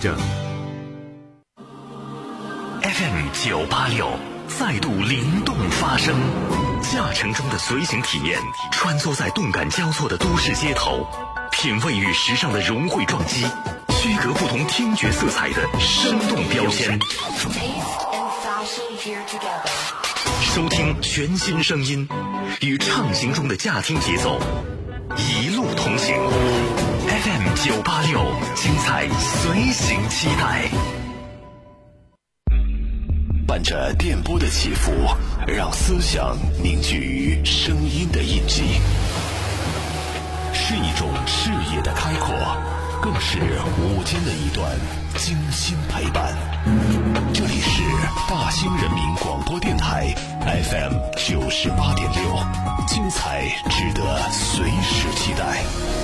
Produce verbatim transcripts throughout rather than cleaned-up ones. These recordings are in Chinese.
着。 F M 九八六再度灵动发声，驾乘中的随行体验，穿梭在动感交错的都市街头，品味与时尚的融汇撞击，区隔不同听觉色彩的生动标签。收听全新声音，与畅行中的驾听节奏，一路同行。F M 九八六，精彩随行期待。 伴着电波的起伏，让思想凝聚于声音的印记，是一种视野的开阔，更是午间的一段精心陪伴。这里是大兴人民广播电台 F M 九十八点六，精彩值得随时期待。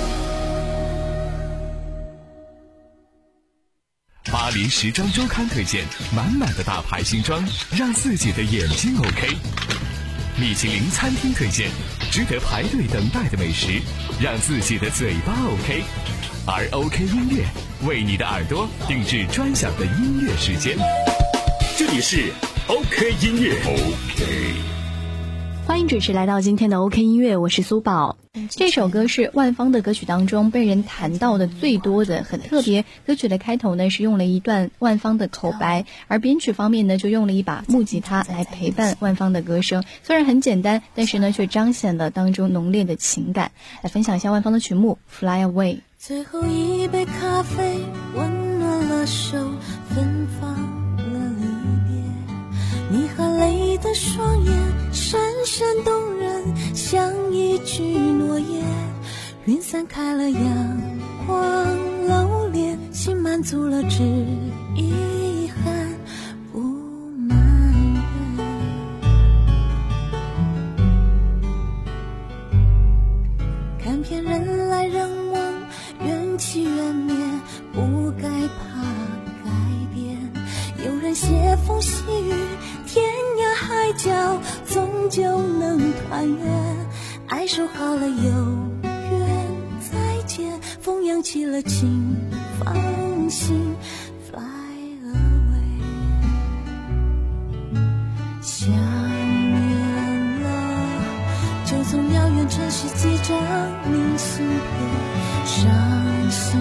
巴黎时装周刊推荐满满的大牌新装，让自己的眼睛 OK。米其林餐厅推荐值得排队等待的美食，让自己的嘴巴 OK。而 OK 音乐为你的耳朵定制专享的音乐时间。这里是 OK 音乐 OK。 欢迎准时来到今天的 OK 音乐，我是苏宝。这首歌是万芳的歌曲当中被人谈到的最多的，很特别。歌曲的开头呢是用了一段万芳的口白，而编曲方面呢就用了一把木吉他来陪伴万芳的歌声。虽然很简单，但是呢却彰显了当中浓烈的情感。来分享一下万芳的曲目 Fly Away。 最后一杯咖啡温暖了手，芬芳了离别，你含泪的双眼深深动人，像一句诺言。云散开了阳光露脸，心满足了只遗憾不埋怨。看遍人来人往，缘起缘灭，不该怕改变。有人写风细雨，天涯海角终究能团圆。爱说好了有缘再见，风扬起了情，放心 Fly away。 想念了，就从遥远城市机长明信片。伤心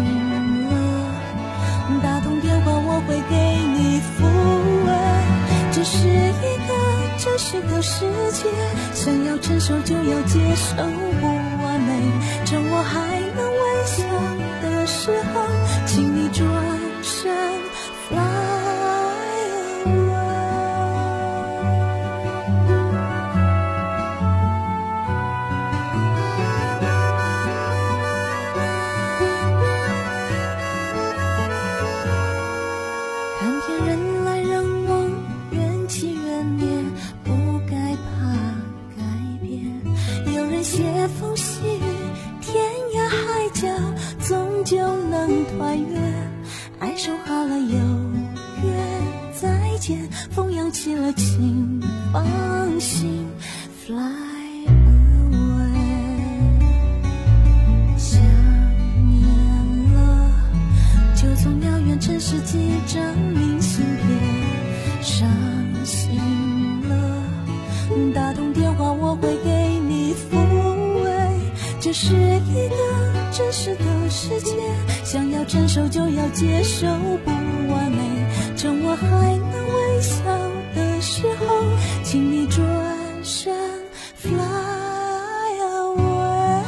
了，打通电话我会给你抚慰。这是一个真实的世界，想要承受就要接受不完美。趁我还能微笑的时候，请你转身 Fly。就能团圆，爱说好了有缘再见，风扬起了情，放心 Fly away。 想念了，就从遥远城市寄张明信片。伤心了，打通电话我会给你抚慰。这是一个真实的世界，想要承受就要接受不完美。趁我还能微笑的时候，请你转身 Fly away。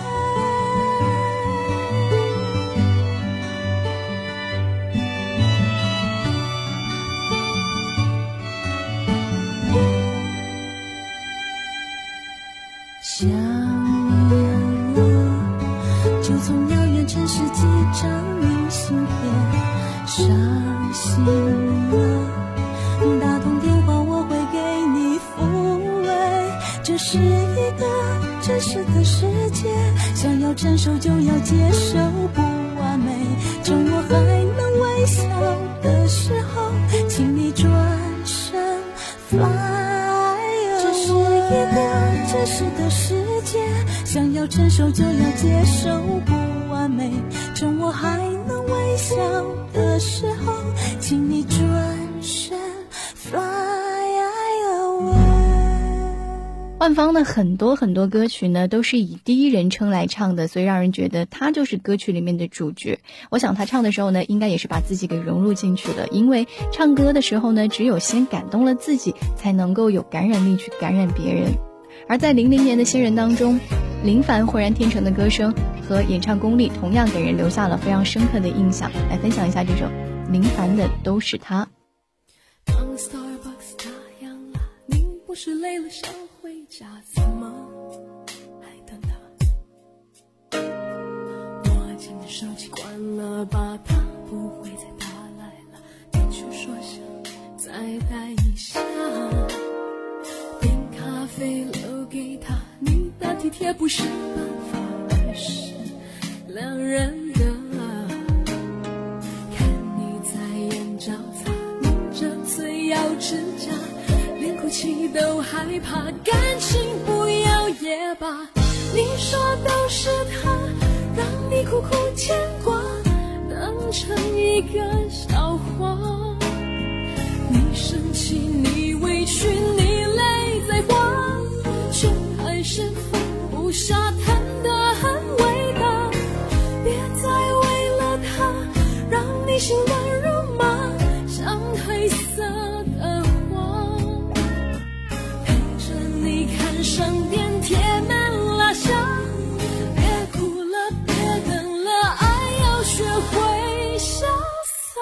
想念了，就从遥远城市寄张明信片。伤心了，打通电话我会给你抚慰。这是一个真实的世界，想要承受就要接受不完美。趁我还能微笑的时候，请你转身 Fly away。 这是一个真实的世界，想要承受就要接受不完美。趁我还能微笑的时候， 候，请你转身 fly away。 万芳的很多很多歌曲呢，都是以第一人称来唱的，所以让人觉得他就是歌曲里面的主角。我想他唱的时候呢，应该也是把自己给融入进去了，因为唱歌的时候呢，只有先感动了自己，才能够有感染力去感染别人。而在零零年的新人当中，林凡浑然天成的歌声和演唱功力同样给人留下了非常深刻的印象。来分享一下这首林凡的《都是他》。 当 Starbucks 打烊了，您不是累了想回家，怎么还等他？我今天手机关了吧，他不会再打来了，你却说想再待一下。点咖啡留给他，你的体贴不是办法，而是两人的。看你在眼角擦，抿着嘴咬指甲，连哭泣都害怕，感情不要也罢。你说都是他，让你苦苦牵挂，当成一个笑话。你生气，你委屈，你泪在花，却还是放不下，谈得很伟大。别再为了他，让你心乱如麻，像黑色的花。陪着你看上电贴门拉下，别哭了，别等了，爱要学会潇洒。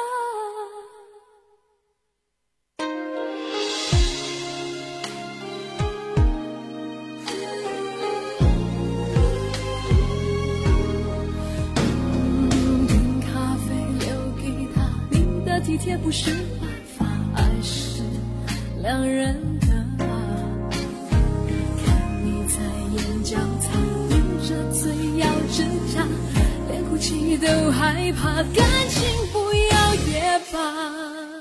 体贴不是办法，爱是两人的。看你在眼角擦，抿着嘴咬指甲，连哭泣都害怕，感情不要也罢。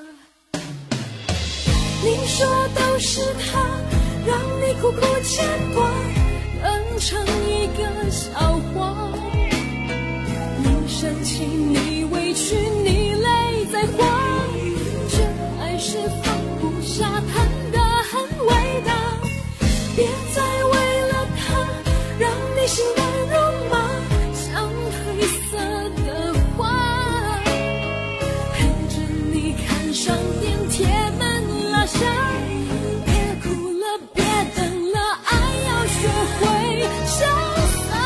你说都是他，让你苦苦牵挂，当成一个笑话。你生气，你委屈，你泪在花，却还是放不下，谈得很伟大。别再为了他，让你心乱如麻，像黑色的花。陪着你看上电贴门拉下，别哭了，别等了，爱要学会潇洒。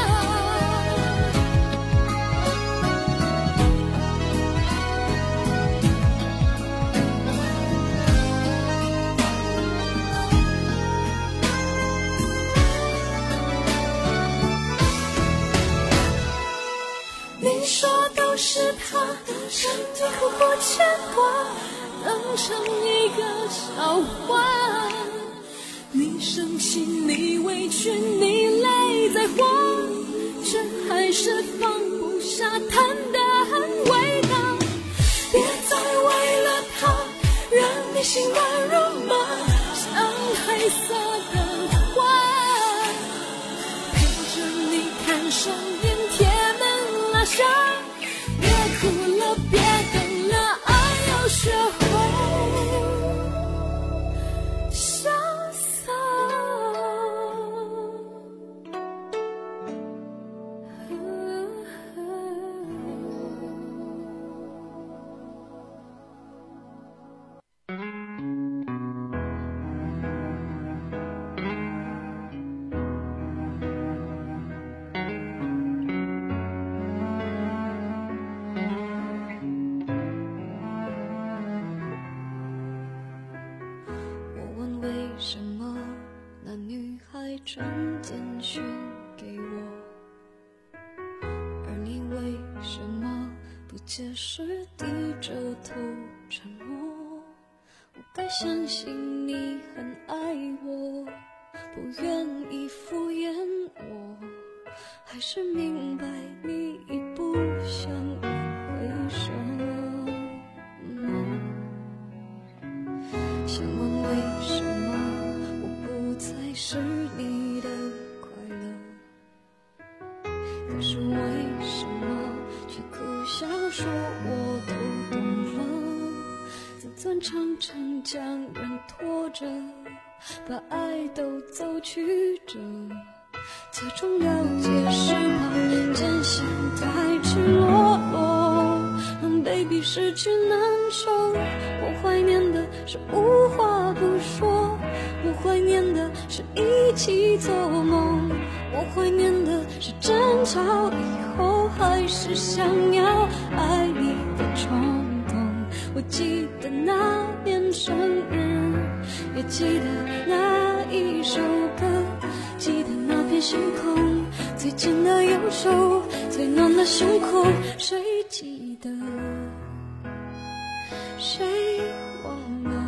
你说都是他，让你苦苦牵挂，当成一个笑话。你生气，你委屈，你泪在花，却还是放不下，谈得很伟大。别再为了他，让你心乱如麻，像黑色的花。陪着你看上电贴门拉下，别哭了，别等了，爱要学会潇洒。什么那女孩传简讯给我，而你为什么不解释，低着头沉默？我该相信你很爱我，不愿意敷衍我，还是明白你已不想一回首？想问为什么我不再是你的快乐，可是为什么却苦笑说我都懂们常常将人拖着，把爱都走曲折，假装了解是怕真相太赤裸裸，让 baby 失去难受。我怀念的是无话不说，我怀念的是一起做梦，我怀念的是争吵以后还是想要爱你的冲动。我记得那年生日，也记得那一首歌，记得那片星空，最近的右手，最暖的胸口，谁记得？谁忘了？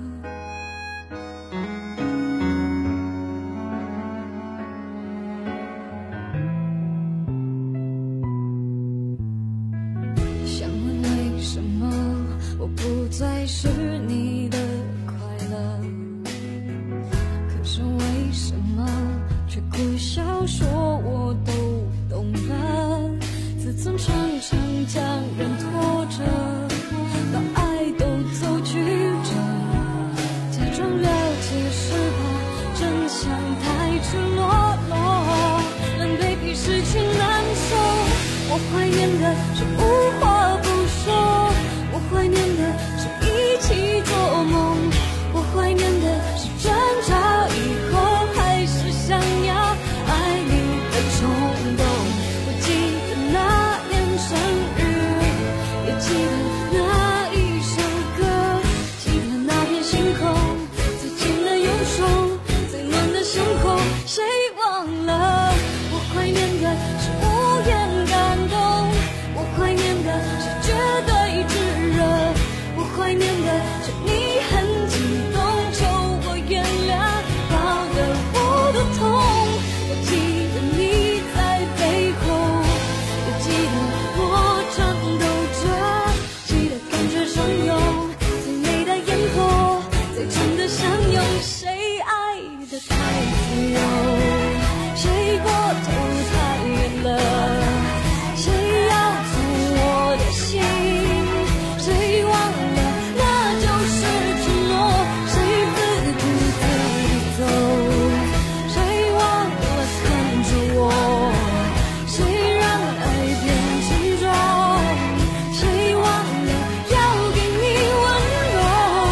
想问为什么我不再是你的快乐？可是为什么却苦笑说我都懂了？自尊常常将人拖着，把爱都走曲折，假装了解是怕真相太赤裸裸，让 baby 失去难受。我怀念的是无话不说，我怀念的是一起做梦，我怀念的是争吵以后还是想要爱你的冲动。我记得那年生日，也记得那一首歌，记得那片星空，最近的右手，最暖的胸口，谁忘了？我怀念的是无言感动，我怀念的是绝对炙热，我怀念的是你很激动，求我原谅，搞得我都痛。我记得你在背后，也记得我颤抖着，记得感觉汹涌，最美的烟火，最真的相拥。谁爱得太自由，谁过头太远了，谁要走我的心，谁忘了那就是承诺，谁自顾自地走，谁忘了看着我，谁让爱变沉重，谁忘了要给你温柔。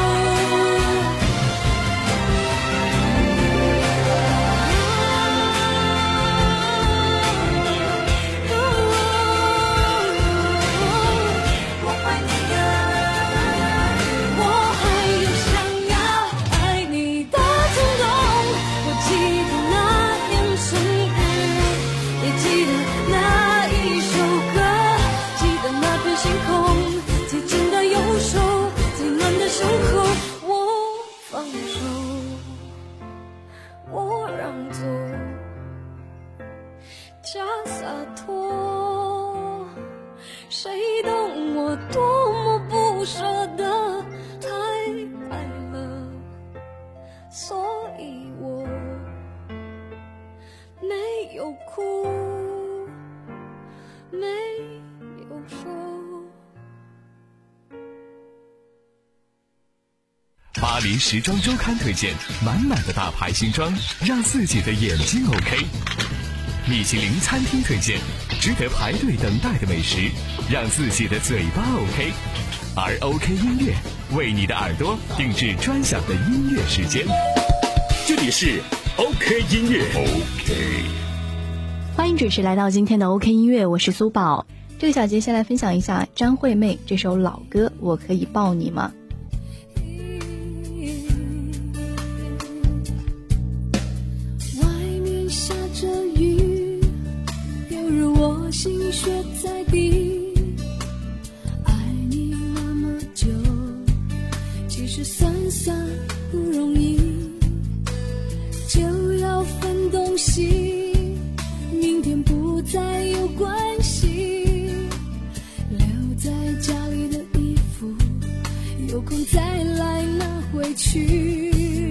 我怀念的，我还有想要爱你的冲动。我记得那年生日，也记得那一首歌，记得那片星空，最近的右手，最暖的胸口。我放手，我让座，假洒脱，谁懂我多么不舍得，太爱了，所以我没有哭，没有说。 巴黎时装周刊推荐满满的大牌新装，让自己的眼睛 OK。米其林餐厅推荐值得排队等待的美食，让自己的嘴巴 OK。而 OK 音乐为你的耳朵定制专享的音乐时间。 这里是 OK 音乐 OK。 欢迎准时来到今天的 OK 音乐，我是苏宝。这个小节先来分享一下张惠妹这首老歌《我可以抱你吗》。 外面下着雨，犹如我心血在滴，爱你那么久，其实算算不容易，就要分东西，明天不再有关系，留在家里的衣服，有空再来拿回去，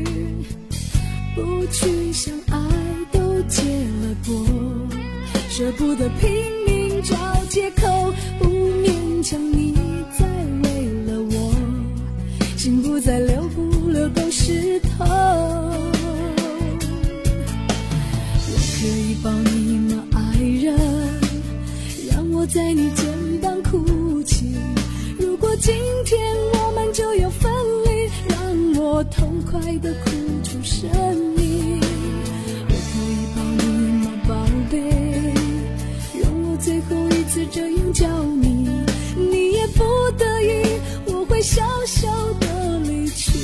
不去想爱都结了果，舍不得拼命找借口，不勉强你再为了我心在你肩膀哭泣。如果今天我们就要分离，让我痛快地哭出声音。我可以抱你吗，宝贝？让我最后一次这样叫你，你也不得已，我会笑笑地离去。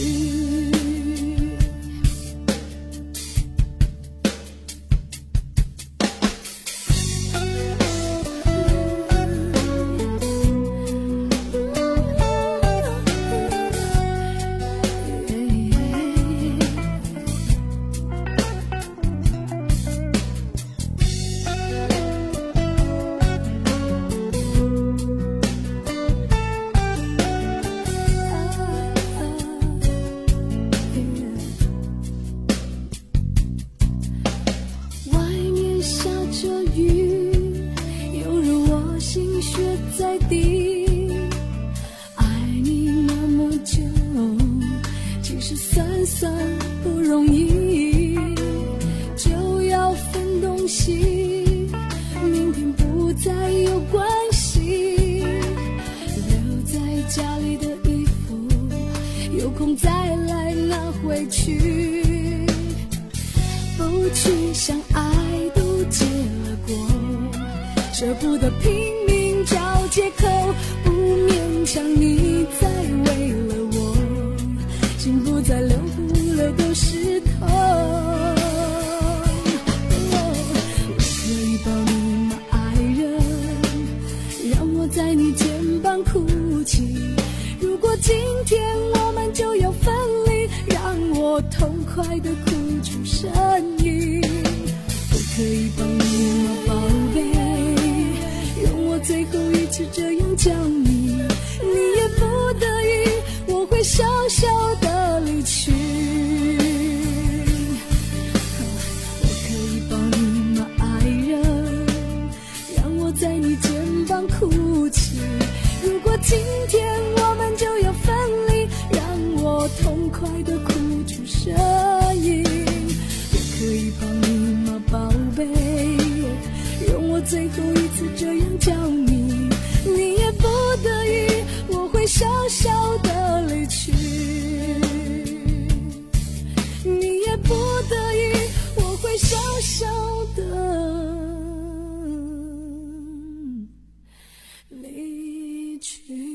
舍不得拼命找借口，不勉强你再为了我，心不再流了都湿透。我可以抱你吗，爱人？让我在你肩膀哭泣。如果今天我们就要分离，让我痛快地哭出声音。我可以抱你吗，宝贝？最后一次这样叫你，你也不得已，我会笑笑地离去。我可以抱你吗，爱人？让我在你肩膀哭泣。如果今天我们就要分离，让我痛快地哭出声音。我可以抱你吗，宝贝？让我最后一次这样叫你，你也不得已，我会笑笑地离去。你也不得已，我会笑笑地离去。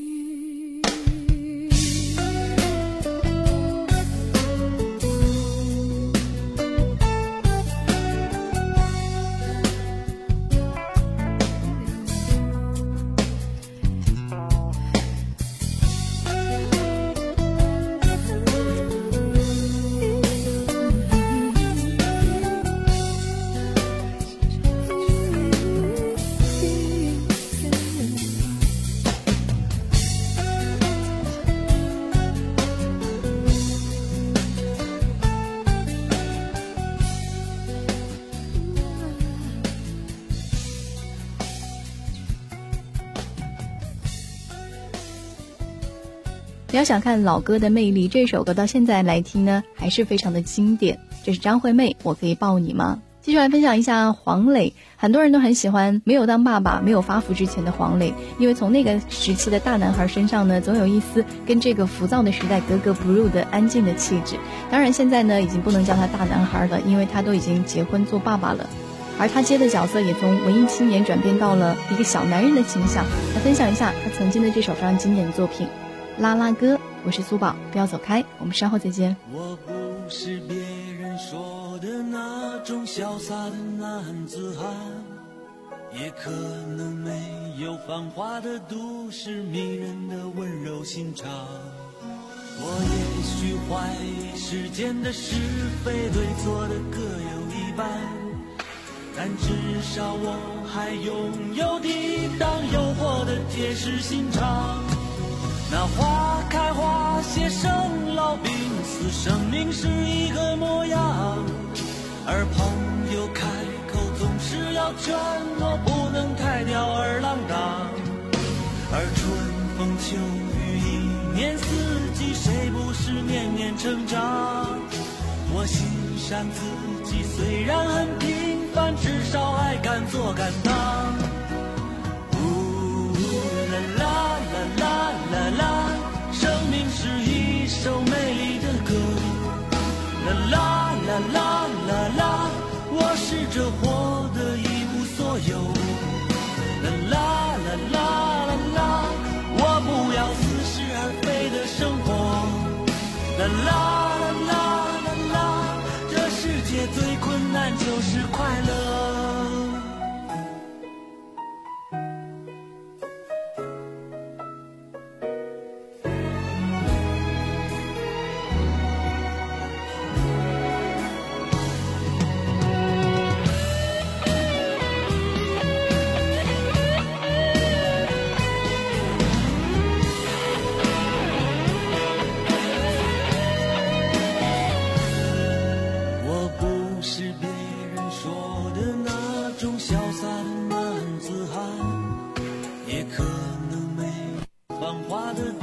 不要小看老歌的魅力，这首歌到现在来听呢，还是非常的经典。这是张惠妹，我可以抱你吗？继续来分享一下黄磊，很多人都很喜欢没有当爸爸、没有发福之前的黄磊，因为从那个时期的大男孩身上呢，总有一丝跟这个浮躁的时代格格不入的安静的气质。当然现在呢，已经不能叫他大男孩了，因为他都已经结婚做爸爸了。而他接的角色也从文艺青年转变到了一个小男人的形象。来分享一下他曾经的这首非常经典的作品《拉拉歌》。我是苏宝，不要走开，我们稍后再见。 我不是别人说的那种潇洒的男子汉，也可能没有繁华的都市迷人的温柔心肠。我也许怀疑世间的是非对错的各有一半，但至少我还拥有抵挡诱惑的铁石心肠。那花开花谢生老病死，生命是一个模样，而朋友开口总是要承诺，不能太吊儿郎当。而春风秋雨一年四季，谁不是年年成长？我欣赏自己虽然很平凡，至少还敢做敢当。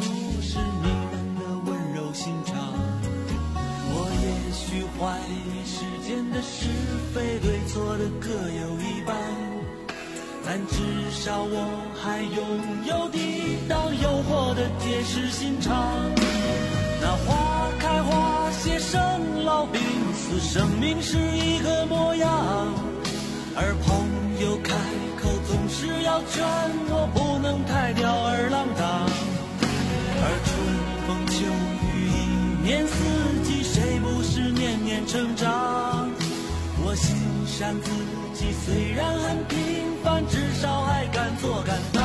都市迷人的温柔心肠。我也许怀疑世间的是非对错的各有一半，但至少我还拥有抵挡诱惑的铁石心肠。那花开花谢生老病死，生命是一个模样，而朋友开口总是要劝我不能太吊儿郎当。而春风秋雨一年四季，谁不是年年成长？我欣赏自己虽然很平凡，至少还敢做敢当。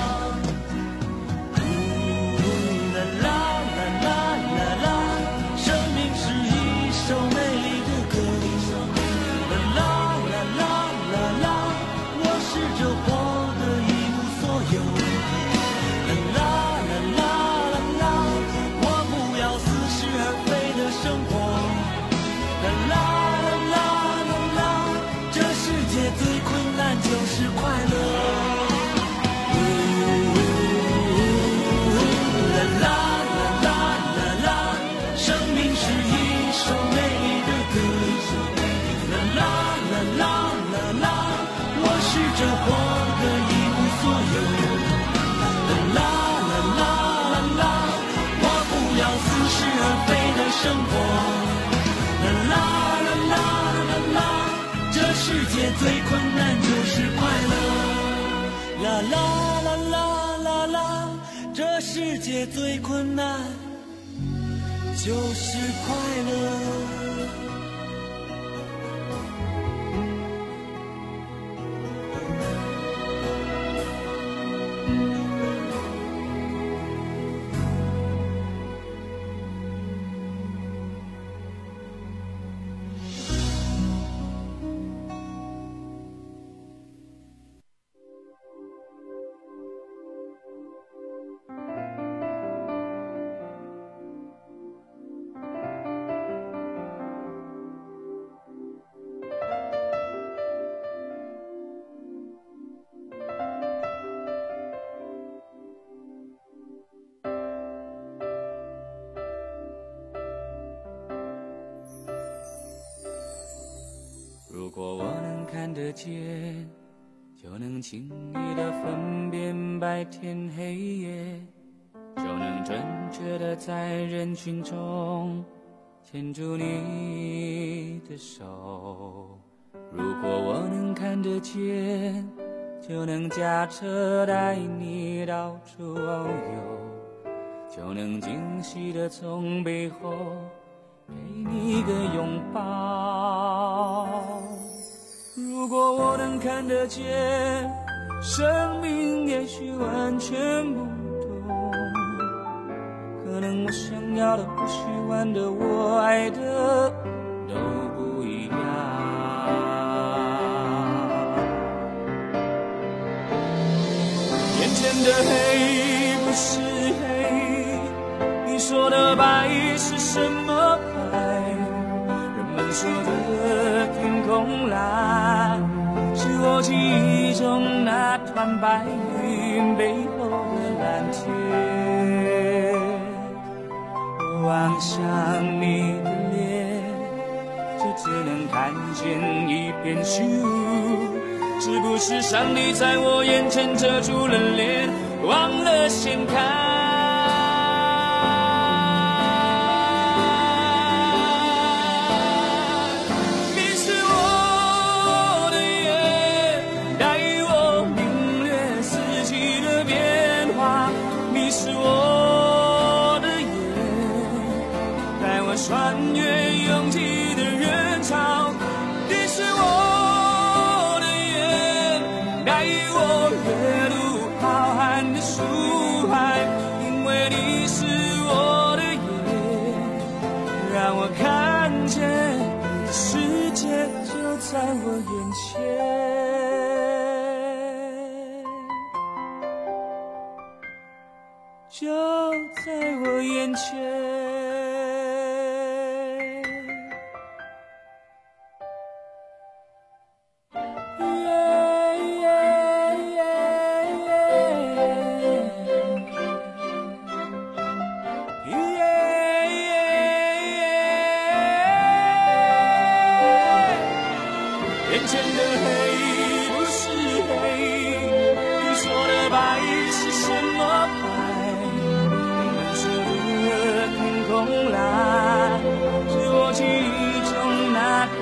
啦啦啦啦啦啦，生命是一首美丽的歌。啦啦啦啦啦啦，我试着活得一无所有。啦啦啦啦啦啦，我不要似是而非的生活。啦啦啦啦啦啦，这世界最困难就是快乐。这活得一无所有。啦啦啦啦啦，我不要似是而非的生活。啦啦啦啦啦啦，这世界最困难就是快乐。啦啦啦啦啦啦，这世界最困难就是快乐。 如果我能看得见，就能轻易地分辨白天黑夜，就能准确地在人群中牵住你的手。如果我能看得见，就能驾车带你到处遨游，就能惊喜地从背后给你一个拥抱。如果我能看得见，生命也许完全不同，可能我想要的不喜欢的我爱的都不一样。眼前的黑不是黑，你说的白是什么白？人们说的天空蓝，是我记忆中那团白云背后的蓝天。我望向你的脸，就只能看见一片虚无。是不是上帝在我眼前遮住了脸，忘了掀开？穿越拥挤的人潮，你是我的眼，带我阅读浩瀚的书海，因为你是我的眼，让我看见世界就在我眼前，就在我眼前。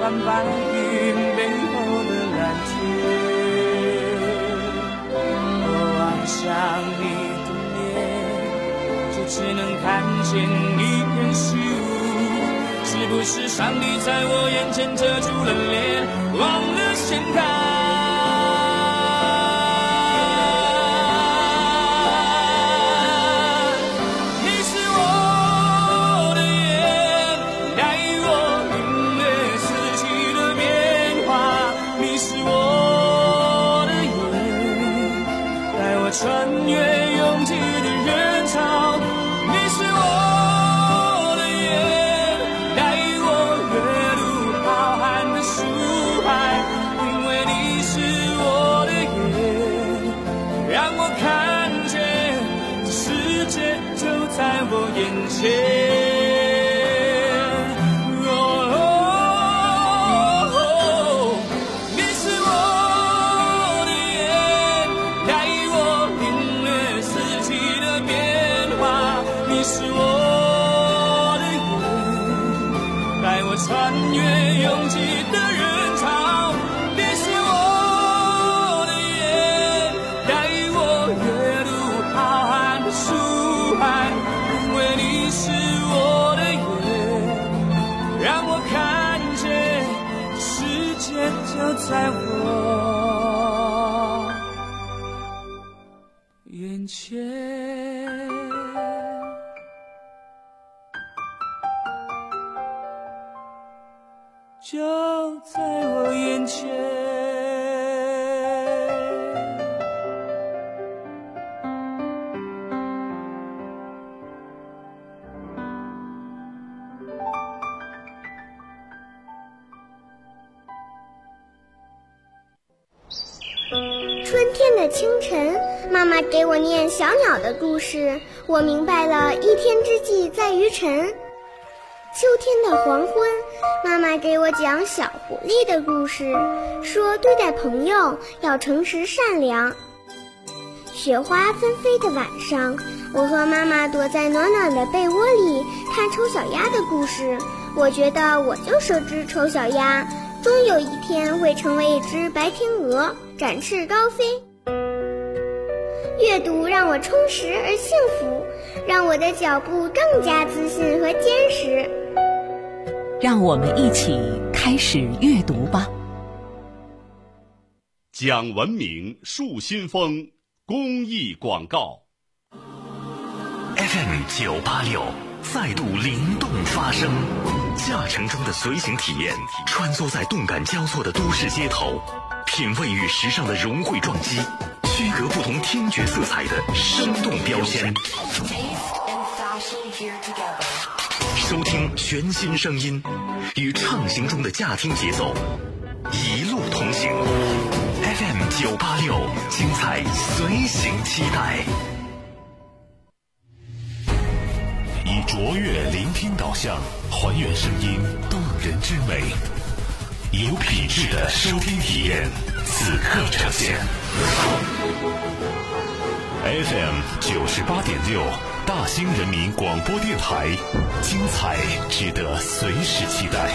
穿白云背后的蓝天。我望向你的脸，就只能看见一片虚无。是不是上帝在我眼前遮住了脸，忘了掀开？穿越拥挤的人潮，你是我的眼，带我跃入浩瀚的书海。因为你是我的眼，让我看见这世界就在我眼前。穿越拥挤的人潮，你是我的眼，带我跃入浩瀚的书海。因为你是我的眼，让我看见世界就在我眼前。就在我眼前。 春天的清晨，妈妈给我念小鸟的故事，我明白了一天之计在于晨。秋天的黄昏，妈妈给我讲小狐狸的故事，说对待朋友要诚实善良。雪花纷飞的晚上，我和妈妈躲在暖暖的被窝里看丑小鸭的故事。我觉得我就是只丑小鸭，终有一天会成为一只白天鹅，展翅高飞。阅读让我充实而幸福，让我的脚步更加自信和坚实。 让我们一起开始阅读吧。 讲文明树新风公益广告。 F M 九八六再度灵动发声，驾乘中的随行体验，穿梭在动感交错的都市街头，品味与时尚的融汇撞击，区隔不同听觉色彩的生动标签。收听全新声音，与畅行中的驾听节奏，一路同行。F M 九八六，精彩随行期待。 以卓越聆听导向，还原声音动人之美，以有品质的收听体验，此刻呈现。F M 九十八点六，大兴人民广播电台，精彩值得随时期待。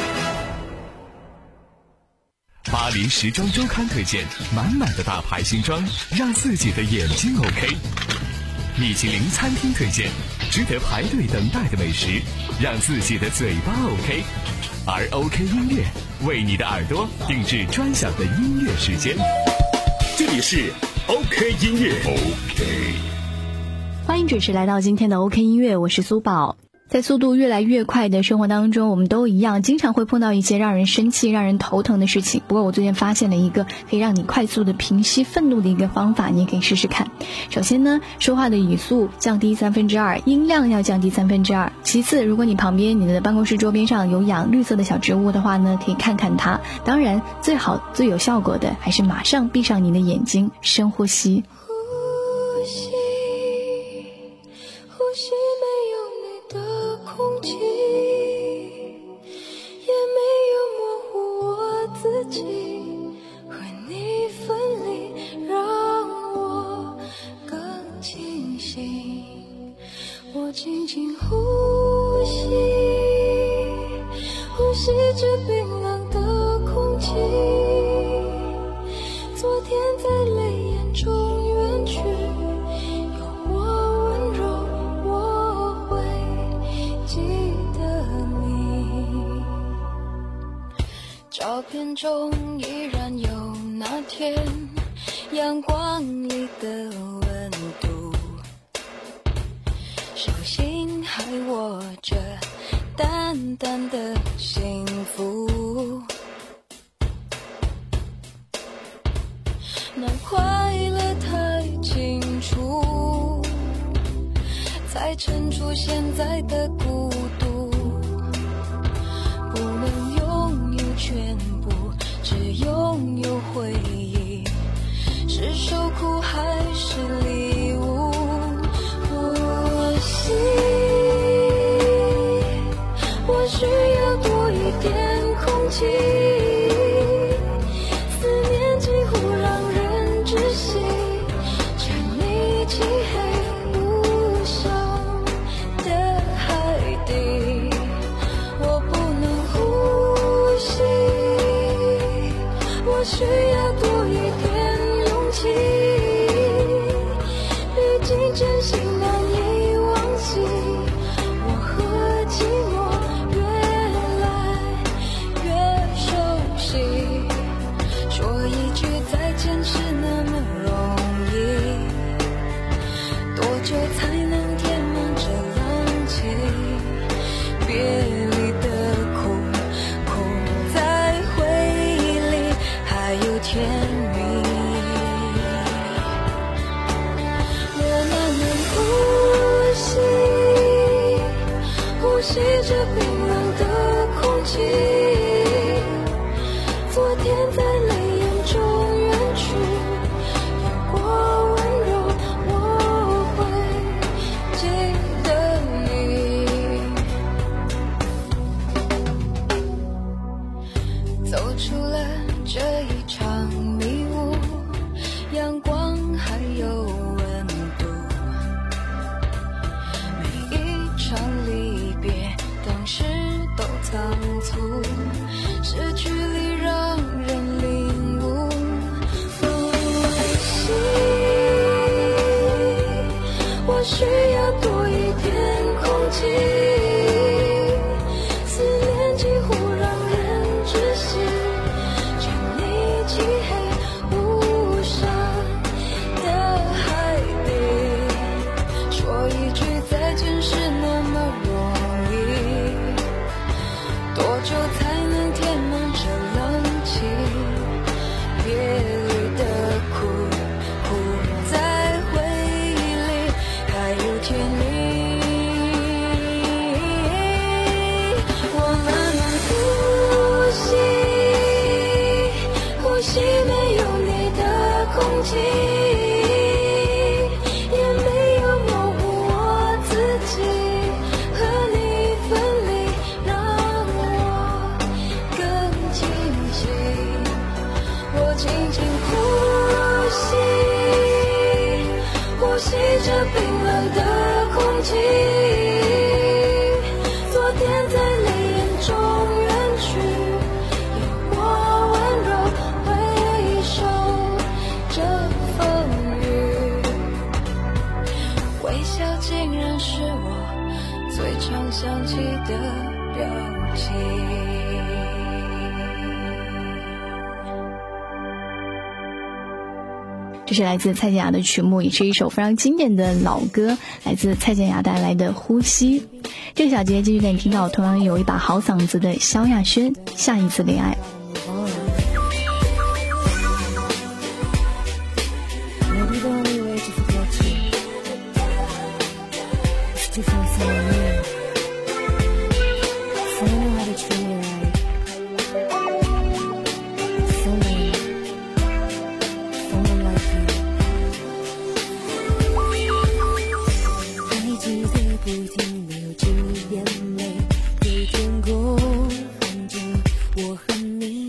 巴黎时装周刊推荐，满满的大牌新装，让自己的眼睛 OK。米其林餐厅推荐，值得排队等待的美食，让自己的嘴巴 OK。而 OK 音乐为你的耳朵定制专享的音乐时间。 这里是 OK 音乐 OK。 欢迎准时来到今天的 OK 音乐，我是苏宝。在速度越来越快的生活当中，我们都一样经常会碰到一些让人生气让人头疼的事情。不过我最近发现了一个可以让你快速的平息愤怒的一个方法，你也可以试试看。首先呢，说话的语速降低三分之二，音量要降低三分之二。其次，如果你旁边你的办公室桌边上有养绿色的小植物的话呢，可以看看它。当然最好最有效果的还是马上闭上你的眼睛，深呼吸。 呼吸呼吸，没有你的空气，也没有模糊我自己，和你分离让我更清醒。我紧紧呼吸，呼吸着冰冷的照片中依然有那天阳光里的温度，手心还握着淡淡的幸福，那快乐太清楚，才衬出现在的孤独，不能拥有全部，只拥有回忆，是受苦还是礼物？我心，我需要多一点空气，思念几乎让人窒息，沉溺漆黑无声的海底，我不能呼吸，我需要多一点勇气，毕竟真心难以忘记，我和寂寞越来越熟悉，说一句再见是那么容易，多久才能填满这冷气，别离的苦苦在回忆里还有甜蜜，我慢慢呼吸，呼吸着冰冷的空气，昨天在泪眼中远去，有过温柔我会记得你，走出了这一场迷雾，阳光还有温度，每一场离别当时都仓促，失去里让人领悟，我心，我需要多一点空气，思念几乎让人窒息，沉溺漆黑无声的海底，说一句再见是那么容易，多久才能填满这冷气，别离的苦苦在回忆里还有甜蜜，我慢慢呼吸，呼吸没有你的空气，也没有模糊我自己，和你分离让我更清晰，我轻轻呼吸，呼吸着冰冷的空气，昨天在泪眼中远去，有过温柔回首这风雨，微笑竟然是我最常想起的表情。 这是来自蔡健雅的曲目，也是一首非常经典的老歌，来自蔡健雅带来的《呼吸》。这个小节继续带你听到同样有一把好嗓子的萧亚轩，《下一次恋爱》。 Maybe the only way to forget you is to find someone new, someone who had a treat me right, someone, someone like you。 爱记得不停流着眼泪，对天空反正我和你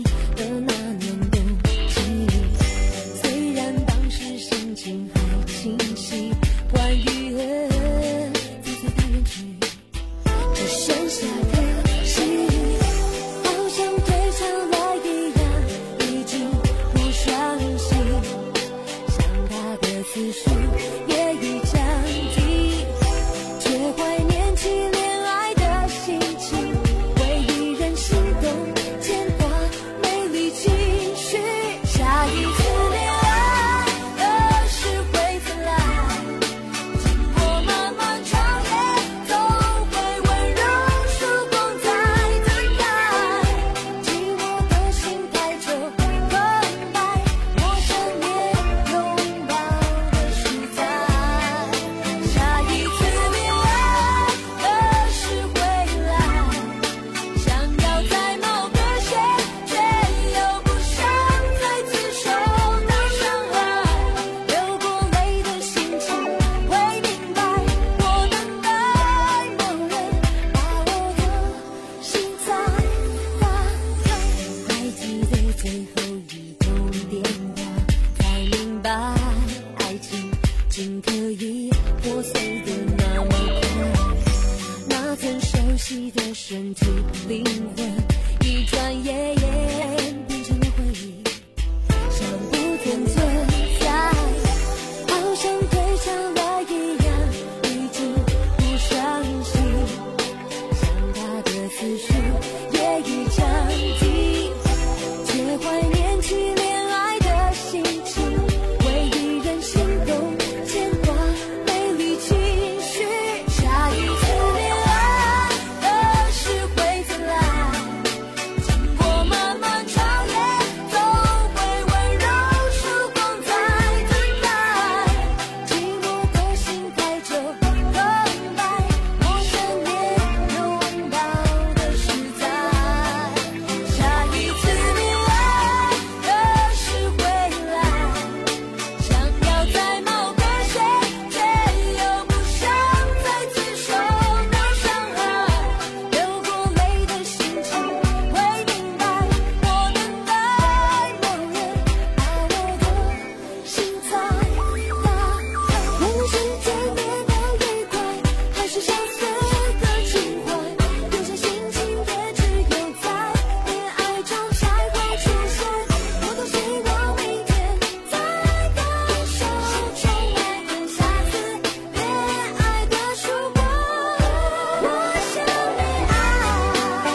曾熟悉的身体灵魂，一转眼变成回忆，像不曾存在，好像退场了一样，已经不伤心，想他的次数也已降低，却怀念起恋爱的心情，为一人心动牵挂美丽情绪，下一次恋爱的时会再来，经过漫漫长夜总会温柔曙光在等待，寂寞的心太久更白，陌生面拥抱的实在，下一次恋爱的时会来，想要在某个谁，却又不想再次受到伤害，流过泪的心情会明白，我等待某人把我的心再打开，无论时间变得越快，还是相随的情怀，有些心情也只有在恋爱中才会出现，我多希望明天再感受重来的下次恋爱的曙光，我想恋爱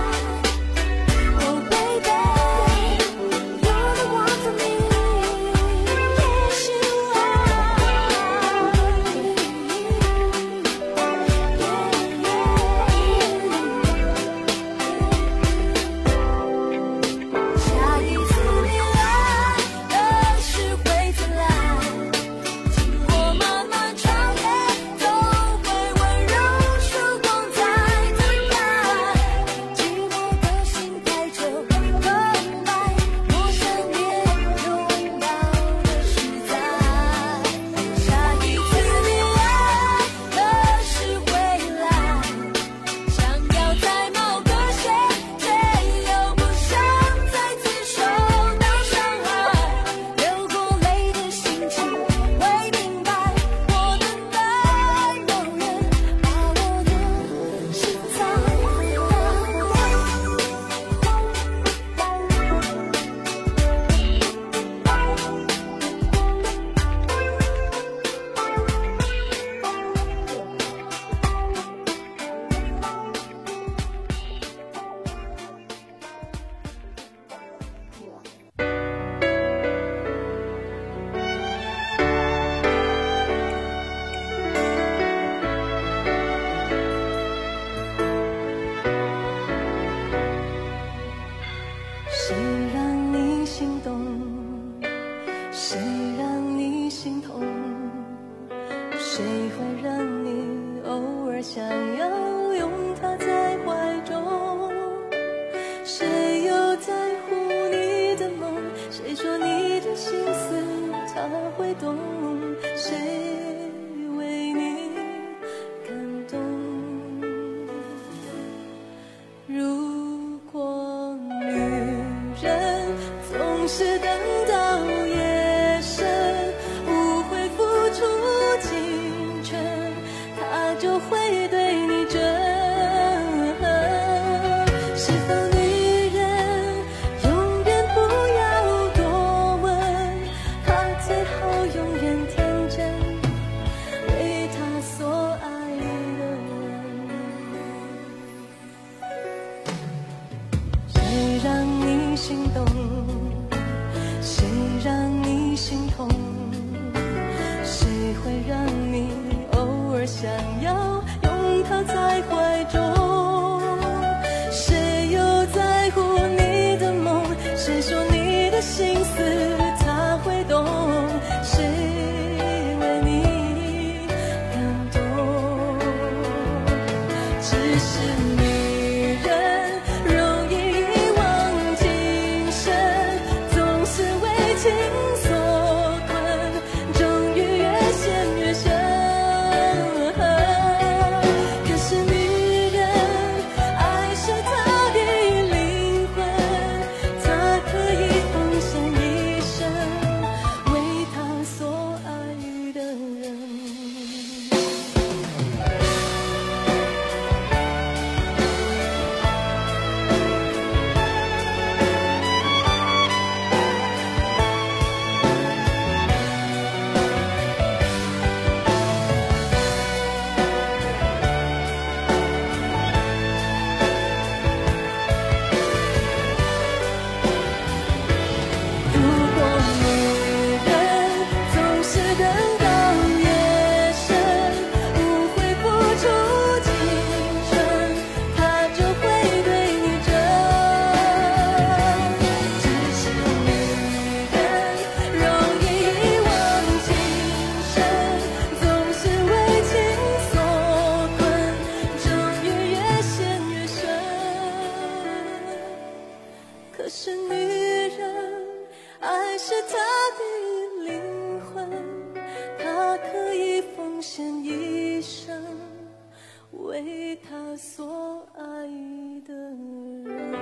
，Oh baby you're the one for me, yes you are， 下一次恋爱的时会再来，经过漫漫长夜总会温柔曙光在等待，寂寞的心太久更白，陌生面拥抱的实在，下一次恋爱的时会来，想要在某个谁，却又不想再次受到伤害，流过泪的心情会明白，我等待某人把我的心再谁让你心动，谁让你心痛，谁会让你偶尔想要拥他在怀中，谁又在乎你的梦，谁说你的心思他会懂，谁为你感动，如果女人总是等到夜深，不会付出青春，她就会对你真。是否女人永远不要多问，她最好永远天真，为她所爱的人。谁让你心动，谁让你心痛，谁会让你偶尔想要拥他在怀中，谁又在乎你的梦，谁说你的心思他会懂，谁为你感动，只是女人容易遗忘情深，总是为情所困，终于越陷越深。可是女人爱是她的灵魂，她可以奉献一生，为她所爱的人。 所爱的人。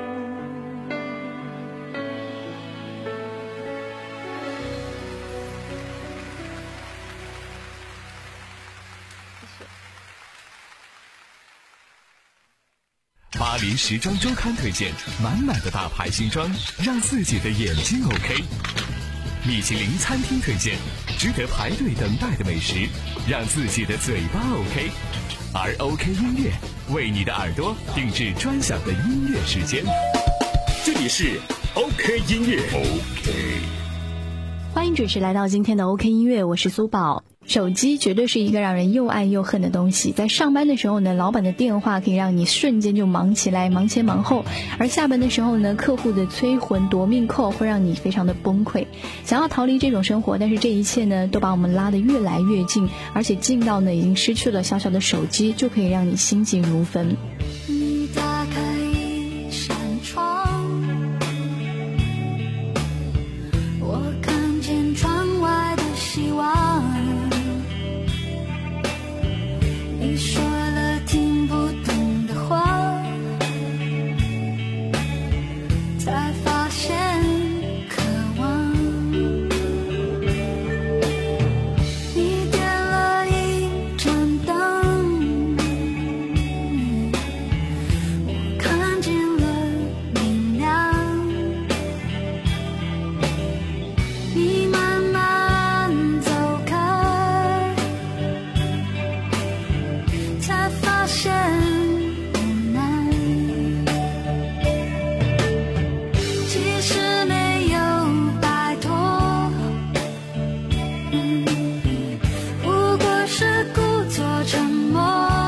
巴黎时装周刊推荐满满的大牌新装，让自己的眼睛 OK。米其林餐厅推荐值得排队等待的美食，让自己的嘴巴 OK。而 OK 音乐为你的耳朵定制专享的音乐时间。 这里是 OK 音乐 OK。 欢迎准时来到今天的 OK 音乐，我是苏宝。手机绝对是一个让人又爱又恨的东西，在上班的时候呢，老板的电话可以让你瞬间就忙起来，忙前忙后，而下班的时候呢，客户的催魂夺命 call 会让你非常的崩溃，想要逃离这种生活，但是这一切呢都把我们拉得越来越近，而且近到呢已经失去了小小的手机就可以让你心急如焚。 你打开一扇窗，我看见窗外的希望，你说了听不懂的话，才发现渴望。你点了一盏灯，我看见了明亮。你慢慢走开，才发现无奈，其实没有摆脱，嗯，不过是故作沉默。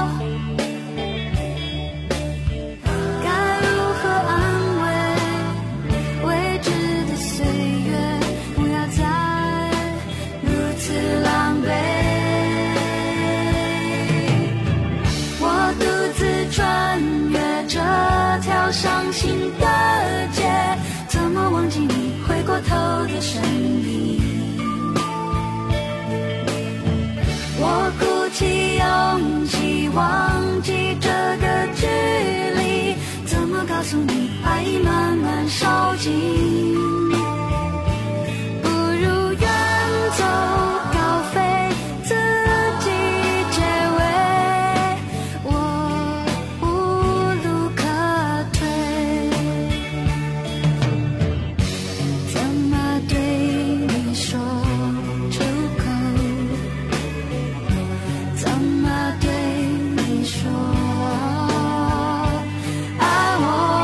该如何安慰未知的岁月，不要再如此狼狈。我独自穿越这条伤心的街，怎么忘记你回过头的身影？我鼓起勇气忘记这个距离，怎么告诉你爱已慢慢烧尽？不如远走高飞，自己结尾，我无路可退。怎么对你说出口？怎么对你说爱我？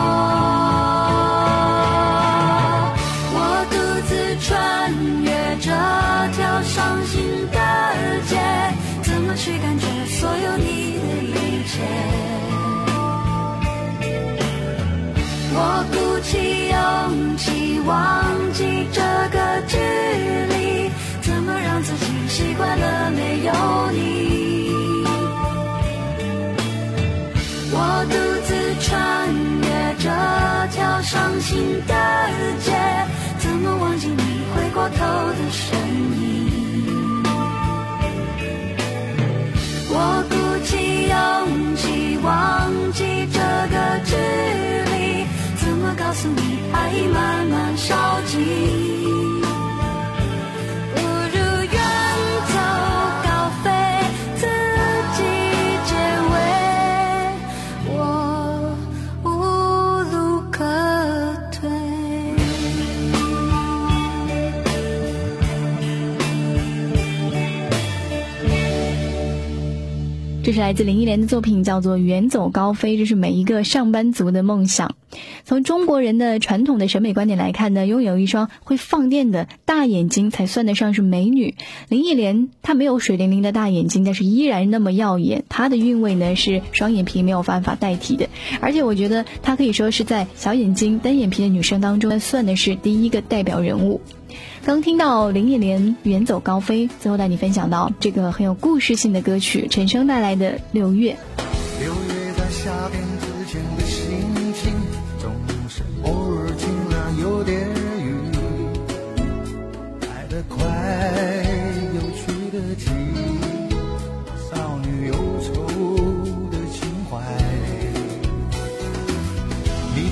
我独自穿越这条伤心的街，怎么去感觉所有你的一切？我鼓起勇气忘记这个距离，怎么让自己习惯了没有你？我独自穿越这条伤心的街，怎么忘记你回过头的身影？我鼓起勇气忘记这个距离，怎么告诉你爱已慢慢烧尽？不如远走高飞，自己结尾，我无路可退。 这是来自林忆莲的作品，叫做《远走高飞》，这是每一个上班族的梦想。从中国人的传统的审美观点来看呢，拥有一双会放电的大眼睛才算得上是美女。林忆莲她没有水灵灵的大眼睛，但是依然那么耀眼，她的韵味呢是双眼皮没有办法代替的。而且我觉得她可以说是在小眼睛单眼皮的女生当中算的是第一个代表人物。刚听到林忆莲《远走高飞》，最后带你分享到这个很有故事性的歌曲，陈升带来的《六月》。 六月在夏天之前的心情，总是偶尔晴朗有点雨，来得快又去得急，少女忧愁的情怀。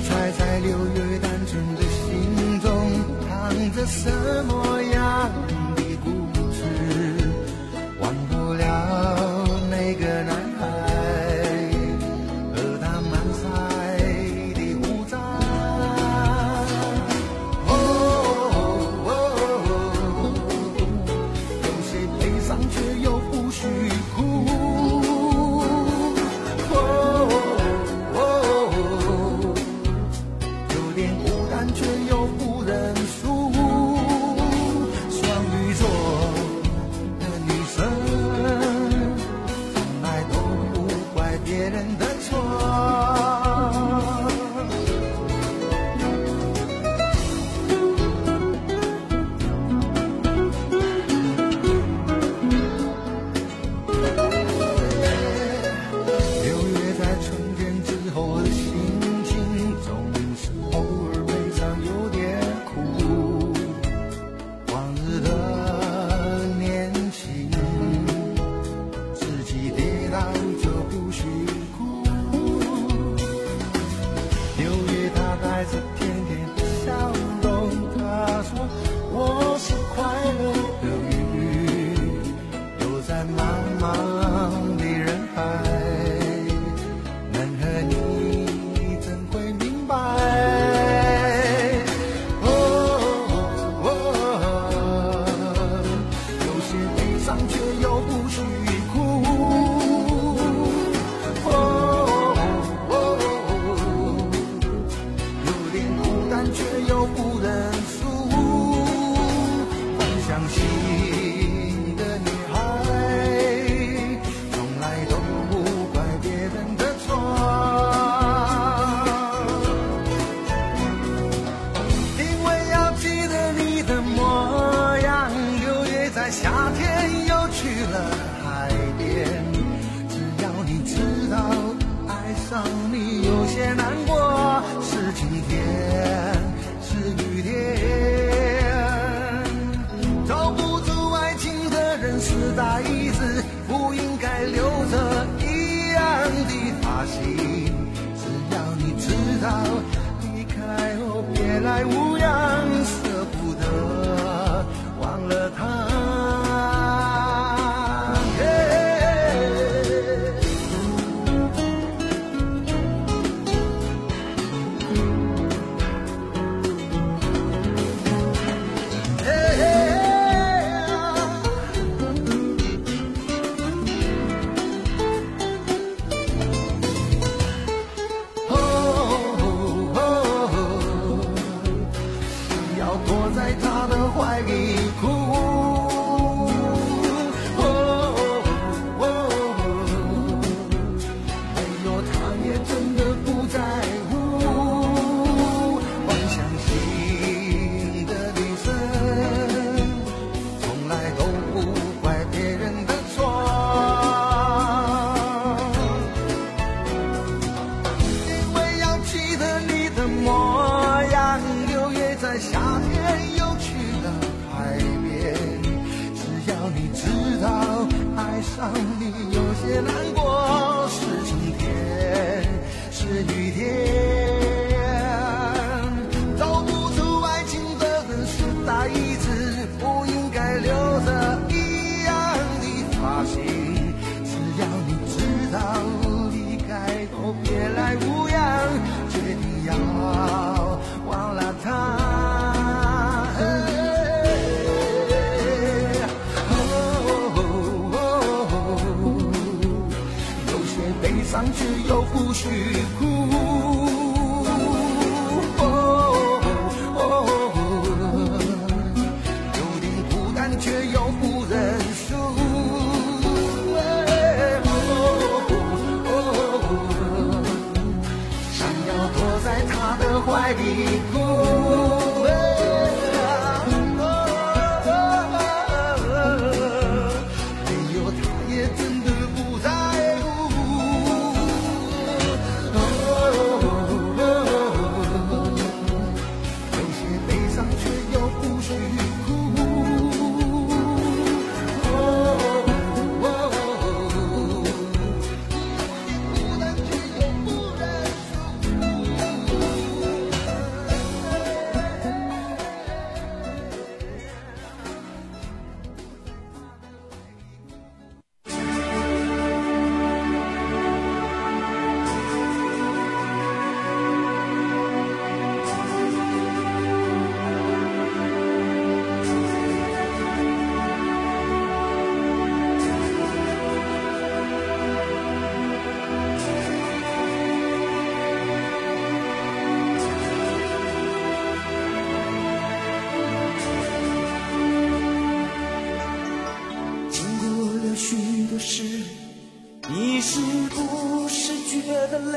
猜在六月单纯的心中藏着什么样的故事，忘不了那个男孩和他满载的胡渣。哦哦哦，有些悲伤却又不许哭。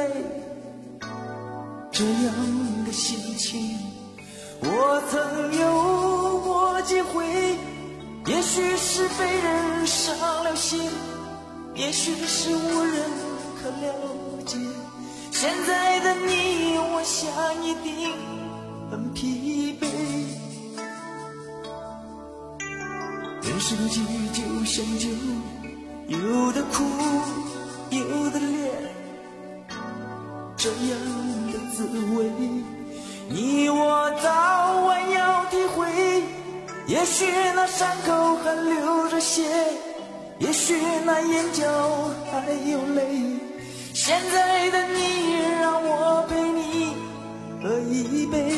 这样的心情我曾有过几回，也许是被人伤了心，也许是无人可了解。现在的你我想一定很疲惫，人生剧就像酒，有的苦有的烈，这样的滋味你我早晚要体会。也许那伤口还流着血，也许那眼角还有泪，现在的你让我陪你喝一杯，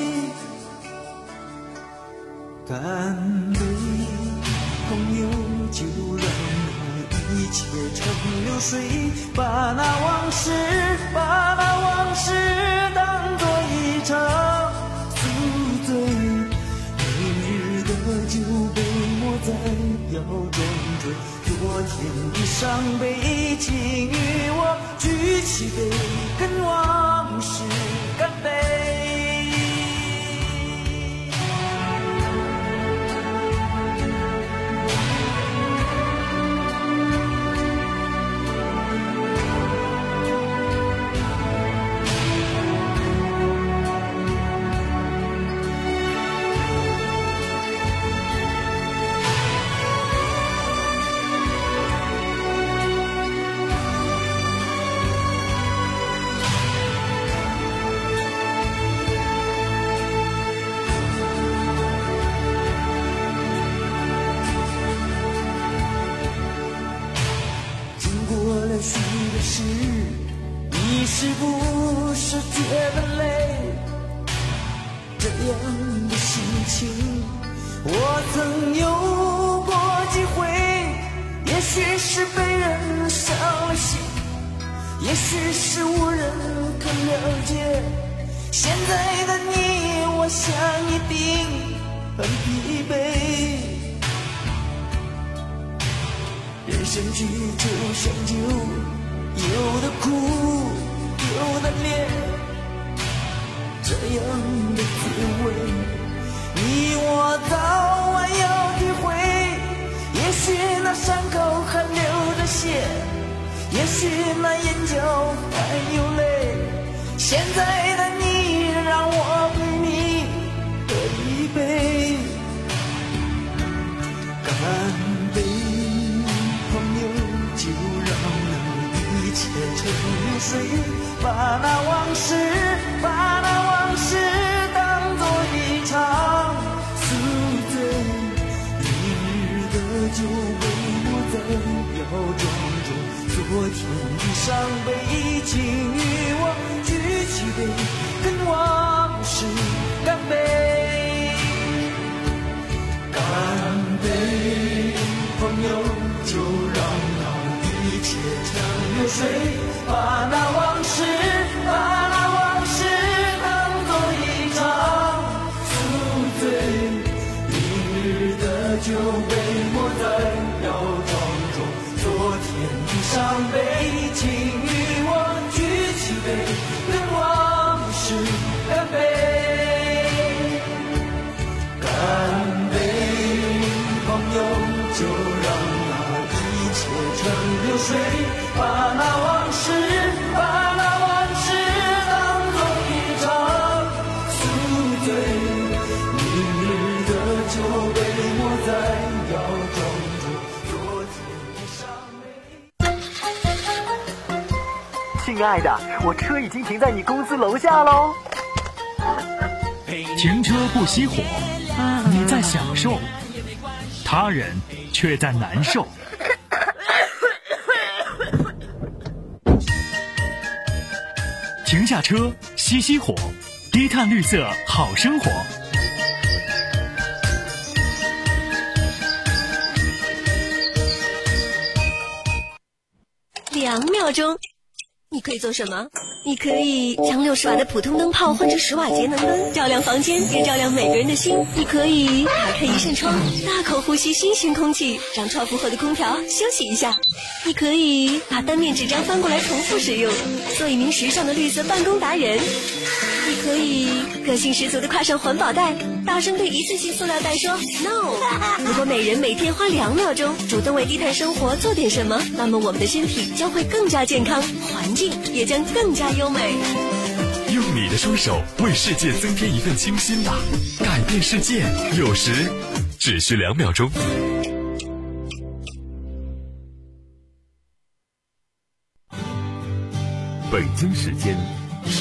干杯，朋友，就让那一切成流水，把那往事把那往事当作一场宿醉，酒被抹在腰中坠，昨天的伤悲，请与我举起杯，跟往事干杯。你是不是觉得累？这样的心情我曾有过几回，也许是被人伤了心，也许是无人可了解。现在的你我想一定很疲惫，人生剧就像酒，有的苦有的烈，这样的滋味你我早晚要体会。也许那伤口还流着血，也许那眼角还有泪，现在的你让我陪你喝一杯，干杯，朋友，就让一切成流水，把那往事把那往事当作一场宿醉，一日的酒被抹在表装中，昨天的伤悲，请与我举起杯，跟往事干杯，干杯，朋友，就让一切成流水，把那往事把那往事当作一场宿醉，一日的酒被抹在表装中，昨天的伤悲，请与我举起杯，跟往事干杯，干杯，朋友，就让成流水，把那往事把那往事当作一场宿醉，明日的酒被抹在腰装中，昨天的伤悲。 亲爱的，我车已经停在你公司楼下喽。 停车不熄火，你在享受，他人却在难受。停下车，熄熄火，低碳绿色好生活。 两秒钟，你你可以做什么？你可以将六十瓦的普通灯泡换成十瓦节能灯，照亮房间，也照亮每个人的心。你可以打开一扇窗，大口呼吸新鲜空气，让超负荷的空调休息一下。你可以把单面纸张翻过来重复使用，做一名时尚的绿色办公达人。你可以个性十足的挎上环保袋，大声对一次性塑料袋说 no。 如果每人每天花两秒钟主动为低碳生活做点什么，那么我们的身体将会更加健康，环境也将更加优美。 用你的双手为世界增添一份清新吧，改变世界有时只需两秒钟。 北京时间